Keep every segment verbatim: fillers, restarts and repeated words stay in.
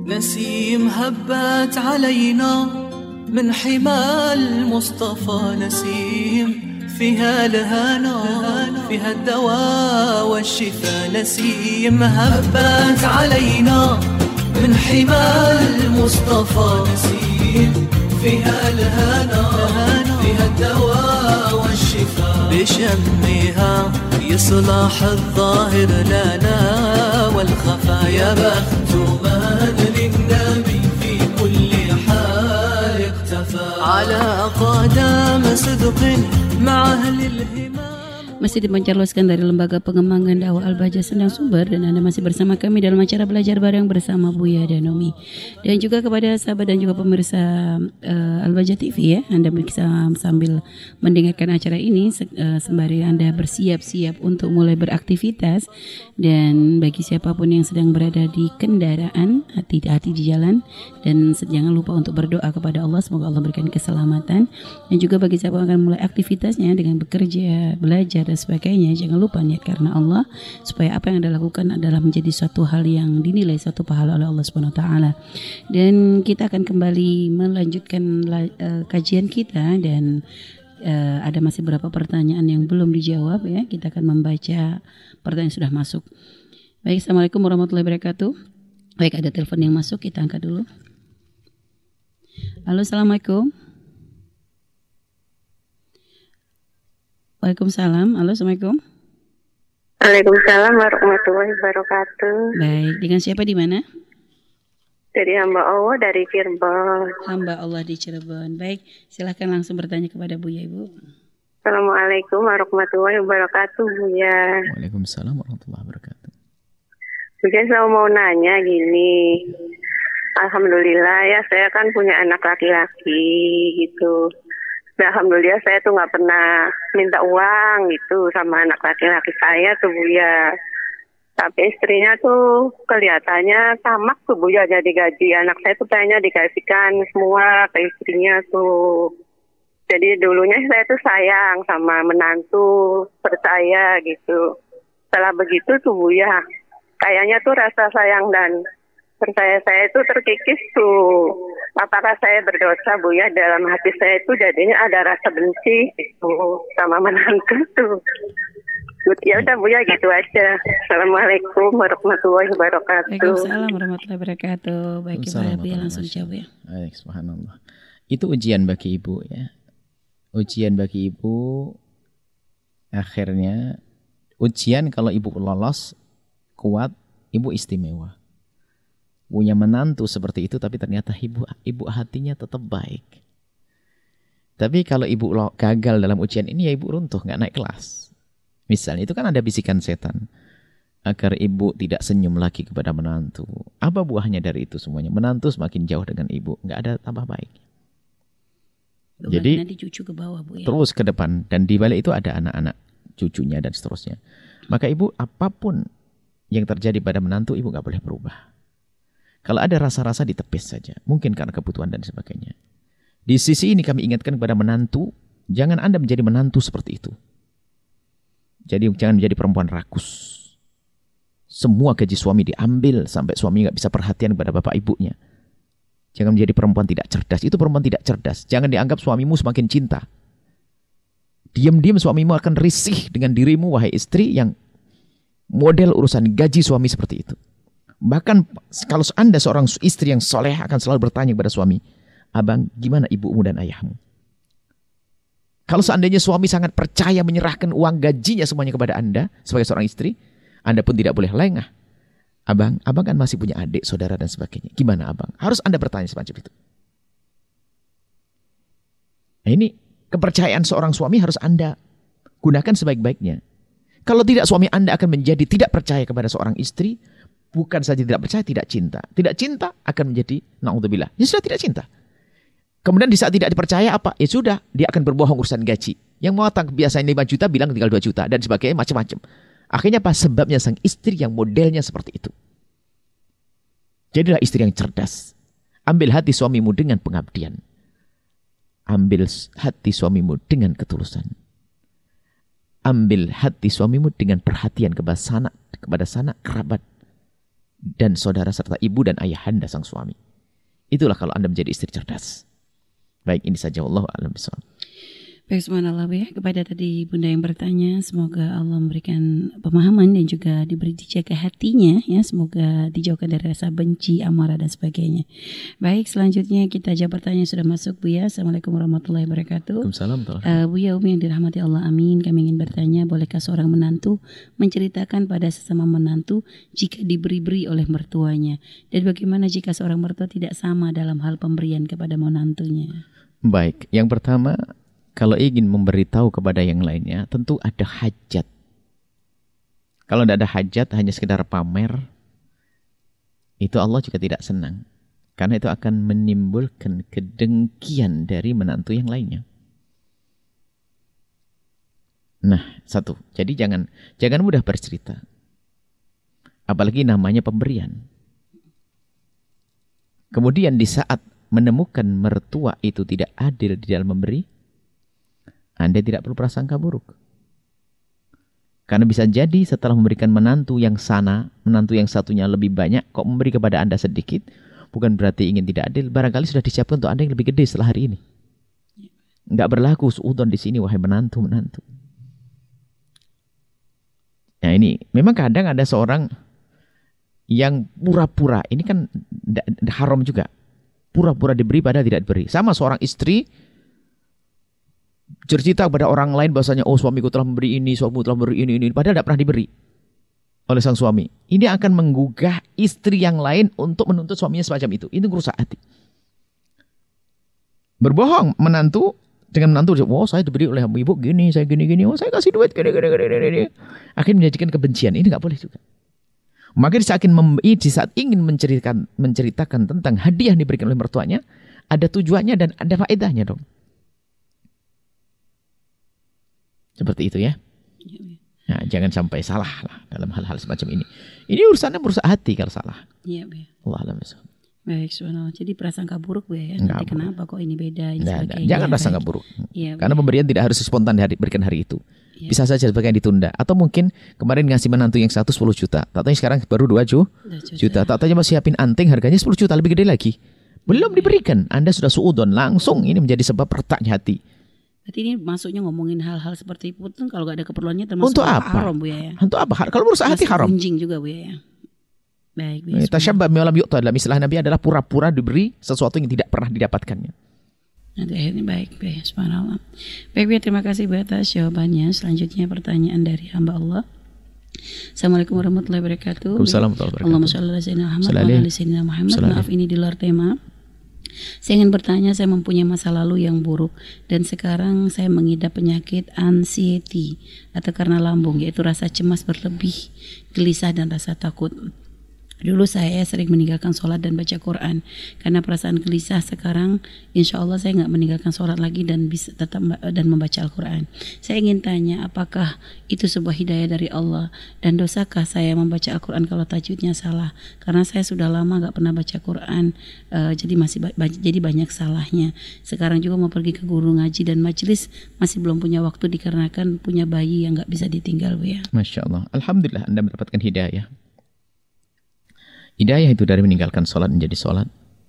نسيم هبت علينا من حمى المصطفى نسيم فيها الهنا فيها الدواء والشفاء نسيم هبت علينا من حمى المصطفى نسيم فيها الهنا فيها الدواء والشفاء بشمها يصلح الظاهر لنا والخفا يا بخت من للنبي في كل حال اقتفى على قدم صدق مع أهل الهمام. Masih dipancarloskan dari Lembaga Pengembangan Dakwah Al-Bahjah Sendang Sumber, dan Anda masih bersama kami dalam acara belajar bareng bersama Buya dan Nomi. Dan juga kepada sahabat dan juga pemirsa uh, Al-Bahjah T V ya, Anda bisa sambil mendengarkan acara ini uh, sembari Anda bersiap-siap untuk mulai beraktivitas. Dan bagi siapapun yang sedang berada di kendaraan, hati-hati di jalan, dan jangan lupa untuk berdoa kepada Allah semoga Allah berikan keselamatan. Dan juga bagi siapa yang akan mulai aktivitasnya dengan bekerja, belajar dan sebagainya, jangan lupa niat karena Allah supaya apa yang Anda lakukan adalah menjadi suatu hal yang dinilai suatu pahala oleh Allah Subhanahu wa taala. Dan kita akan kembali melanjutkan uh, kajian kita, dan uh, ada masih beberapa pertanyaan yang belum dijawab ya. Kita akan membaca pertanyaan yang sudah masuk. Baik, Assalamualaikum warahmatullahi wabarakatuh. Baik, ada telepon yang masuk, kita angkat dulu. Halo, Assalamualaikum. Waalaikumsalam. Halo, Assalamualaikum. Waalaikumsalam warahmatullahi wabarakatuh. Baik, dengan siapa di mana? Dari hamba Allah dari Cirebon. Hamba Allah di Cirebon. Baik, silahkan langsung bertanya kepada Buya, Ibu. Assalamualaikum warahmatullahi wabarakatuh, Buya. Waalaikumsalam warahmatullahi wabarakatuh. Buya, saya mau nanya gini. Alhamdulillah ya, saya kan punya anak laki-laki gitu. Nah, alhamdulillah saya tuh nggak pernah minta uang gitu sama anak laki-laki saya tuh, Buya. Tapi istrinya tuh kelihatannya tamak tuh, Buya, jadi gaji anak saya tuh kayaknya dikasihkan semua ke istrinya tuh. Jadi dulunya saya tuh sayang sama menantu percaya gitu. Setelah begitu tuh, Buya, kayaknya tuh rasa sayang dan percaya saya itu terkikis tuh. Apakah saya berdosa, Buya? Dalam hati saya itu jadinya ada rasa benci gitu sama menantu tuh. Ya udah, Buya, gitu aja. Assalamualaikum warahmatullahi wabarakatuh. Waalaikumsalam warahmatullahi wabarakatuh. Baik, Ibu ya, langsung jawab ya. Baik, subhanallah. Itu ujian bagi ibu ya. Ujian bagi ibu. Akhirnya ujian kalau ibu lolos kuat, ibu istimewa. Punya menantu seperti itu, tapi ternyata ibu ibu hatinya tetap baik. Tapi kalau ibu gagal dalam ujian ini, ya ibu runtuh, nggak naik kelas. Misalnya itu kan ada bisikan setan agar ibu tidak senyum lagi kepada menantu. Apa buahnya dari itu semuanya? Menantu semakin jauh dengan ibu, nggak ada tambah baik. Belum Jadi nanti cucu ke bawah, Bu ya. Terus ke depan, dan di balik itu ada anak-anak cucunya dan seterusnya. Maka ibu apapun yang terjadi pada menantu, ibu nggak boleh berubah. Kalau ada rasa-rasa ditepis saja, mungkin karena kebutuhan dan sebagainya. Di sisi ini kami ingatkan kepada menantu, jangan Anda menjadi menantu seperti itu. Jadi jangan menjadi perempuan rakus. Semua gaji suami diambil sampai suami nggak bisa perhatian kepada bapak ibunya. Jangan menjadi perempuan tidak cerdas. Itu perempuan tidak cerdas. Jangan dianggap suamimu semakin cinta. Diam-diam suamimu akan risih dengan dirimu, wahai istri yang model urusan gaji suami seperti itu. Bahkan kalau Anda seorang istri yang soleh akan selalu bertanya kepada suami, abang, gimana ibumu dan ayahmu? Kalau seandainya suami sangat percaya menyerahkan uang gajinya semuanya kepada Anda sebagai seorang istri, Anda pun tidak boleh lengah. Abang, abang kan masih punya adik, saudara dan sebagainya. Gimana abang? Harus Anda bertanya semacam itu. Nah, ini kepercayaan seorang suami harus Anda gunakan sebaik-baiknya. Kalau tidak, suami Anda akan menjadi tidak percaya kepada seorang istri. Bukan saja tidak percaya, tidak cinta. Tidak cinta akan menjadi na'udzubillah. Ya sudah, tidak cinta. Kemudian di saat tidak dipercaya apa? Ya sudah, dia akan berbohong urusan gaji. Yang mau tang biasanya lima juta bilang tinggal dua juta dan sebagainya, macam-macam. Akhirnya apa? Sebabnya sang istri yang modelnya seperti itu. Jadilah istri yang cerdas. Ambil hati suamimu dengan pengabdian. Ambil hati suamimu dengan ketulusan. Ambil hati suamimu dengan perhatian kepada sanak, kepada sanak kerabat. dan saudara serta ibu dan ayahanda sang suami. Itulah kalau Anda menjadi istri cerdas. Baik, ini saja, wallahu a'lam bishawab. Baik, subhanallah ya, kepada tadi Bunda yang bertanya, semoga Allah memberikan pemahaman dan juga diberi dijaga hatinya ya, semoga dijauhkan dari rasa benci, amarah dan sebagainya. Baik, selanjutnya kita jawab pertanyaan sudah masuk, Buya. Assalamualaikum warahmatullahi wabarakatuh. Waalaikumsalam. Uh, Buya Umi yang dirahmati Allah, amin. Kami ingin bertanya, bolehkah seorang menantu menceritakan pada sesama menantu jika diberi-beri oleh mertuanya? Dan bagaimana jika seorang mertua tidak sama dalam hal pemberian kepada menantunya? Baik, yang pertama, kalau ingin memberitahu kepada yang lainnya, tentu ada hajat. Kalau tidak ada hajat, hanya sekedar pamer, itu Allah juga tidak senang. Karena itu akan menimbulkan kedengkian dari menantu yang lainnya. Nah, satu. Jadi jangan jangan mudah bercerita. Apalagi namanya pemberian. Kemudian di saat menemukan mertua itu tidak adil di dalam memberi, Anda tidak perlu prasangka buruk. Karena bisa jadi setelah memberikan menantu yang sana, menantu yang satunya lebih banyak, kok memberi kepada Anda sedikit, bukan berarti ingin tidak adil. Barangkali sudah disiapkan untuk Anda yang lebih gede setelah hari ini. Enggak berlaku suudon di sini, wahai menantu-menantu. Nah ini, memang kadang ada seorang yang pura-pura, ini kan haram juga. Pura-pura diberi padahal tidak diberi. Sama seorang istri, cerita kepada orang lain bahasanya, oh suamiku telah memberi ini, suamiku telah memberi ini, ini, padahal tidak pernah diberi oleh sang suami. Ini akan menggugah istri yang lain untuk menuntut suaminya semacam itu. Itu merusak hati. Berbohong menantu dengan menantu, oh saya diberi oleh ibu gini, saya gini-gini, oh saya kasih duit gini, gini, gini, gini. Akhirnya menjadikan kebencian. Ini nggak boleh juga. Maka di saat ingin, di saat ingin menceritakan, menceritakan tentang hadiah yang diberikan oleh mertuanya, ada tujuannya dan ada faedahnya dong. Seperti itu ya. Nah, jangan sampai salah lah dalam hal-hal semacam ini. Ini urusannya merusak hati kalau salah. Iya, Bu. Allah alam. Baik, subhanallah. Jadi prasangka buruk, Bu ya. Nanti kenapa kok ini beda, ini nah, sebagainya. Jangan prasangka buruk. Ya, karena pemberian tidak harus spontan diberikan hari itu. Ya. Bisa saja sebagian ditunda. Atau mungkin kemarin ngasih menantu yang satu sepuluh juta. Tatanya sekarang baru dua juta. juta. Tatanya mau siapin anting harganya sepuluh juta, lebih gede lagi. Belum diberikan. Anda sudah suudon. Langsung ini menjadi sebab retaknya hati. Berarti ini masuknya ngomongin hal-hal seperti itu pun kalau gak ada keperluannya termasuk untuk apa? Haram, Bu ya. Untuk apa? Kalau merusak hati haram. Kunjing juga, Bu ya. Baik, baik. Tasyabba bima lam yu'ta, dalam istilah Nabi adalah pura-pura diberi sesuatu yang tidak pernah didapatkannya. Nanti akhirnya baik, baik. Subhanallah. Baik, baik, terima kasih Bu atas jawabannya. Selanjutnya pertanyaan dari hamba Allah. Assalamualaikum warahmatullahi wabarakatuh. Waalaikumsalam. Allahumma shalli ala sayyidina Muhammad wa ala ali sayyidina Muhammad. Maaf ini di luar tema. Saya ingin bertanya, saya mempunyai masa lalu yang buruk dan sekarang saya mengidap penyakit anxiety atau karena lambung, yaitu rasa cemas berlebih, gelisah dan rasa takut. Dulu saya sering meninggalkan sholat dan baca Quran karena perasaan gelisah. Sekarang insya Allah saya nggak meninggalkan sholat lagi dan bisa tetap dan membaca Al-Quran. Saya ingin tanya, apakah itu sebuah hidayah dari Allah dan dosakah saya membaca Al-Quran kalau tajwidnya salah? Karena saya sudah lama nggak pernah baca Quran, uh, jadi masih ba- jadi banyak salahnya. Sekarang juga mau pergi ke guru ngaji dan majelis masih belum punya waktu dikarenakan punya bayi yang nggak bisa ditinggal, Bu ya. Masya Allah, alhamdulillah Anda mendapatkan hidayah. Hidayah itu dari meninggalkan sholat menjadi sholat.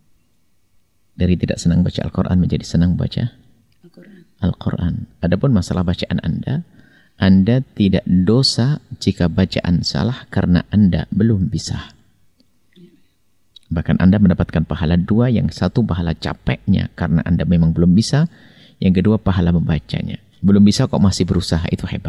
Dari tidak senang baca Al-Quran menjadi senang baca Al-Quran. Al-Quran. Adapun masalah bacaan Anda, Anda tidak dosa jika bacaan salah karena Anda belum bisa. Bahkan Anda mendapatkan pahala dua, yang satu pahala capeknya karena Anda memang belum bisa, yang kedua pahala membacanya. Belum bisa kok masih berusaha, itu hebat.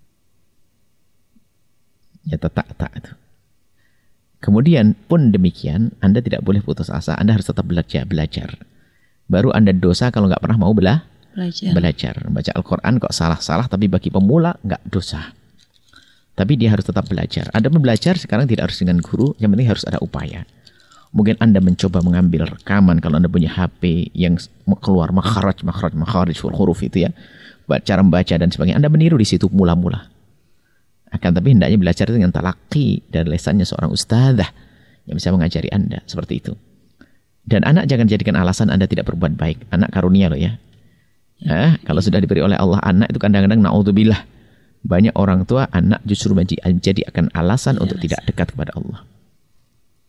Ya tak-tak itu. Kemudian pun demikian, Anda tidak boleh putus asa, Anda harus tetap belajar. belajar. Baru Anda dosa kalau nggak pernah mau belah, belajar. belajar. Baca Al-Quran kok salah-salah, tapi bagi pemula nggak dosa. Tapi dia harus tetap belajar. Anda belajar sekarang tidak harus dengan guru, yang penting harus ada upaya. Mungkin Anda mencoba mengambil rekaman kalau Anda punya H P yang keluar makharaj, makharaj, makharaj, huruf itu ya. Cara membaca dan sebagainya. Anda meniru di situ mula-mula. Akan tapi hendaknya belajar dengan talaqi dan lesannya seorang ustadzah yang bisa mengajari Anda seperti itu. Dan anak jangan jadikan alasan Anda tidak berbuat baik. Anak karunia loh ya. Nah, kalau sudah diberi oleh Allah anak itu kadang-kadang na'udzubillah. Banyak orang tua anak justru menjadi akan alasan ya, untuk alasan. tidak dekat kepada Allah.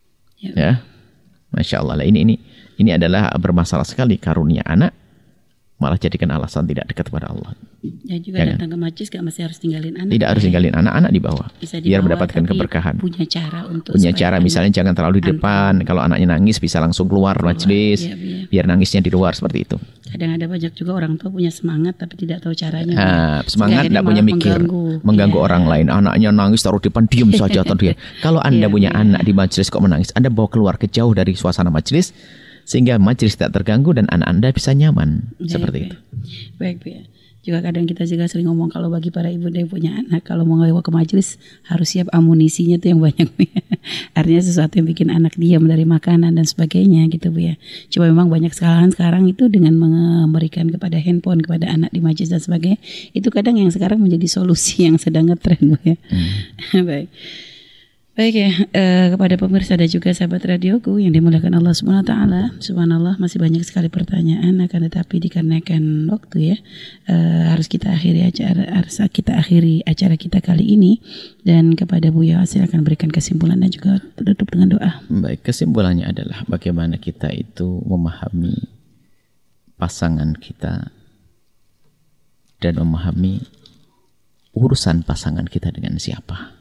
Ya. Ya. Masya Allah. Ini ini ini adalah bermasalah sekali, karunia anak malah jadikan alasan tidak dekat kepada Allah. Ya juga ya datang kan? ke majlis gak mesti harus tinggalin anak. Tidak harus tinggalin anak-anak di bawah. Bisa biar dibawa, mendapatkan keberkahan. Punya cara untuk punya cara misalnya jangan terlalu di depan. Kalau anaknya nangis bisa langsung keluar, keluar majlis. Ya, ya. Biar nangisnya di luar seperti itu. Kadang ada banyak juga orang tua punya semangat tapi tidak tahu caranya. Nah, semangat tidak punya mikir, mengganggu, mengganggu ya. orang lain. Anaknya nangis taruh di depan, diam saja atau dia. Kalau Anda ya, punya ya. anak di majlis kok menangis, Anda bawa keluar ke jauh dari suasana majlis sehingga majlis tidak terganggu dan anak Anda bisa nyaman. Baik, seperti baik. itu. Baik, ya. Juga kadang kita juga sering ngomong kalau bagi para ibu yang punya anak, kalau mau bawa ke majelis harus siap amunisinya tuh yang banyak. Artinya sesuatu yang bikin anak diam dari makanan dan sebagainya gitu Bu ya. Coba memang banyak sekali sekarang itu dengan memberikan kepada handphone kepada anak di majelis dan sebagainya. Itu kadang yang sekarang menjadi solusi yang sedang ngetren Bu ya. Hmm. Baik. Baik ya, eh, kepada pemirsa dan juga sahabat radioku yang dimuliakan Allah Subhanahu wa taala. Subhanallah, masih banyak sekali pertanyaan, akan tetapi dikarenakan waktu ya, eh, harus kita akhiri acara harus kita akhiri acara kita kali ini, dan kepada Buya silakan berikan kesimpulan dan juga tutup dengan doa. Baik, kesimpulannya adalah bagaimana kita itu memahami pasangan kita dan memahami urusan pasangan kita dengan siapa.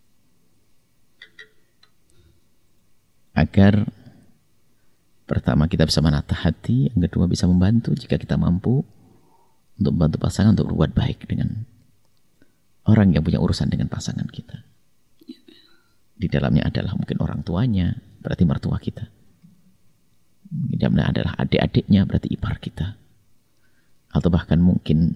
Agar pertama kita bisa menata hati, yang kedua bisa membantu jika kita mampu untuk membantu pasangan untuk berbuat baik dengan orang yang punya urusan dengan pasangan kita. Di dalamnya adalah mungkin orang tuanya, berarti mertua kita. Di dalamnya adalah adik-adiknya, berarti ipar kita. Atau bahkan mungkin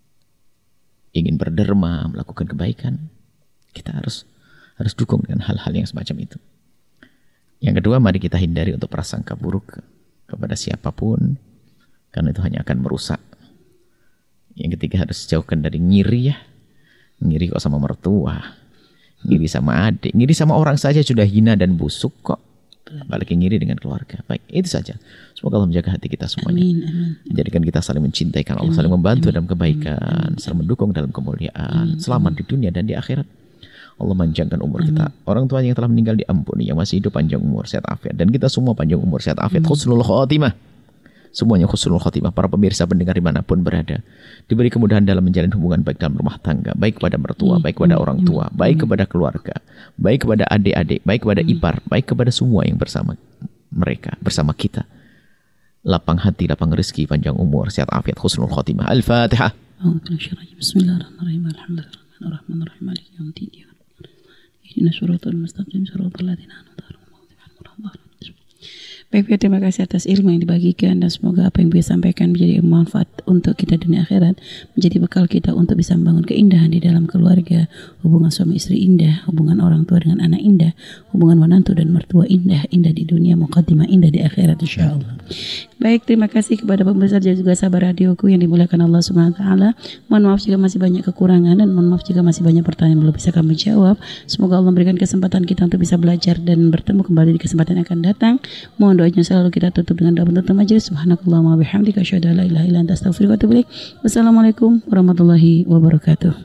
ingin berderma, melakukan kebaikan, kita harus harus dukung dengan hal-hal yang semacam itu. Yang kedua, mari kita hindari untuk prasangka buruk kepada siapapun, karena itu hanya akan merusak. Yang ketiga, harus jauhkan dari ngiri ya. Ngiri kok sama mertua, ngiri sama adik, ngiri sama orang saja sudah hina dan busuk kok. Apalagi ngiri dengan keluarga. Baik, itu saja. Semoga Allah menjaga hati kita semuanya. Amin, amin. Menjadikan kita saling mencintai, karena Allah saling membantu amin, dalam kebaikan, amin, saling mendukung dalam kemuliaan, amin, selamat amin. di dunia dan di akhirat. Allah manjangkan umur kita. Amin. Orang tua yang telah meninggal diampuni, yang masih hidup panjang umur, sehat afiat, dan kita semua panjang umur, sehat afiat, husnul khotimah. Semuanya husnul khotimah. Para pemirsa pendengar dimanapun berada, diberi kemudahan dalam menjalin hubungan baik dalam rumah tangga, baik kepada mertua, baik kepada orang tua, baik kepada keluarga, baik kepada adik-adik, baik kepada ipar, baik kepada semua yang bersama mereka, bersama kita. Lapang hati, lapang rezeki, panjang umur, sehat afiat, husnul khotimah. Al-Fatihah. Bismillahirrahmanirrahim. Alhamdulillahirrahmanirrahim. Maliki yaumiddin. Ihdinash shiratal mustaqim shiratal ladzina an'amta 'alaihim. Baik, terima kasih atas ilmu yang dibagikan, dan semoga apa yang Buya sampaikan menjadi manfaat untuk kita dunia akhirat, menjadi bekal kita untuk bisa membangun keindahan di dalam keluarga, hubungan suami istri indah, hubungan orang tua dengan anak indah, hubungan menantu dan mertua indah, indah di dunia, muqaddimah indah di akhirat insyaallah. Baik, terima kasih kepada pemirsa dan juga sahabat radioku yang dimuliakan Allah Subhanahu wa taala. Mohon maaf jika masih banyak kekurangan, dan mohon maaf jika masih banyak pertanyaan yang belum bisa kami jawab. Semoga Allah memberikan kesempatan kita untuk bisa belajar dan bertemu kembali di kesempatan yang akan datang. Mohon doanya selalu kita tutup dengan doa penutup majelis. Subhanakallahumma wa bihamdika asyhadu an la ilaha illa anta astaghfiruka wa atubu ilaik. Wassalamualaikum warahmatullahi wabarakatuh.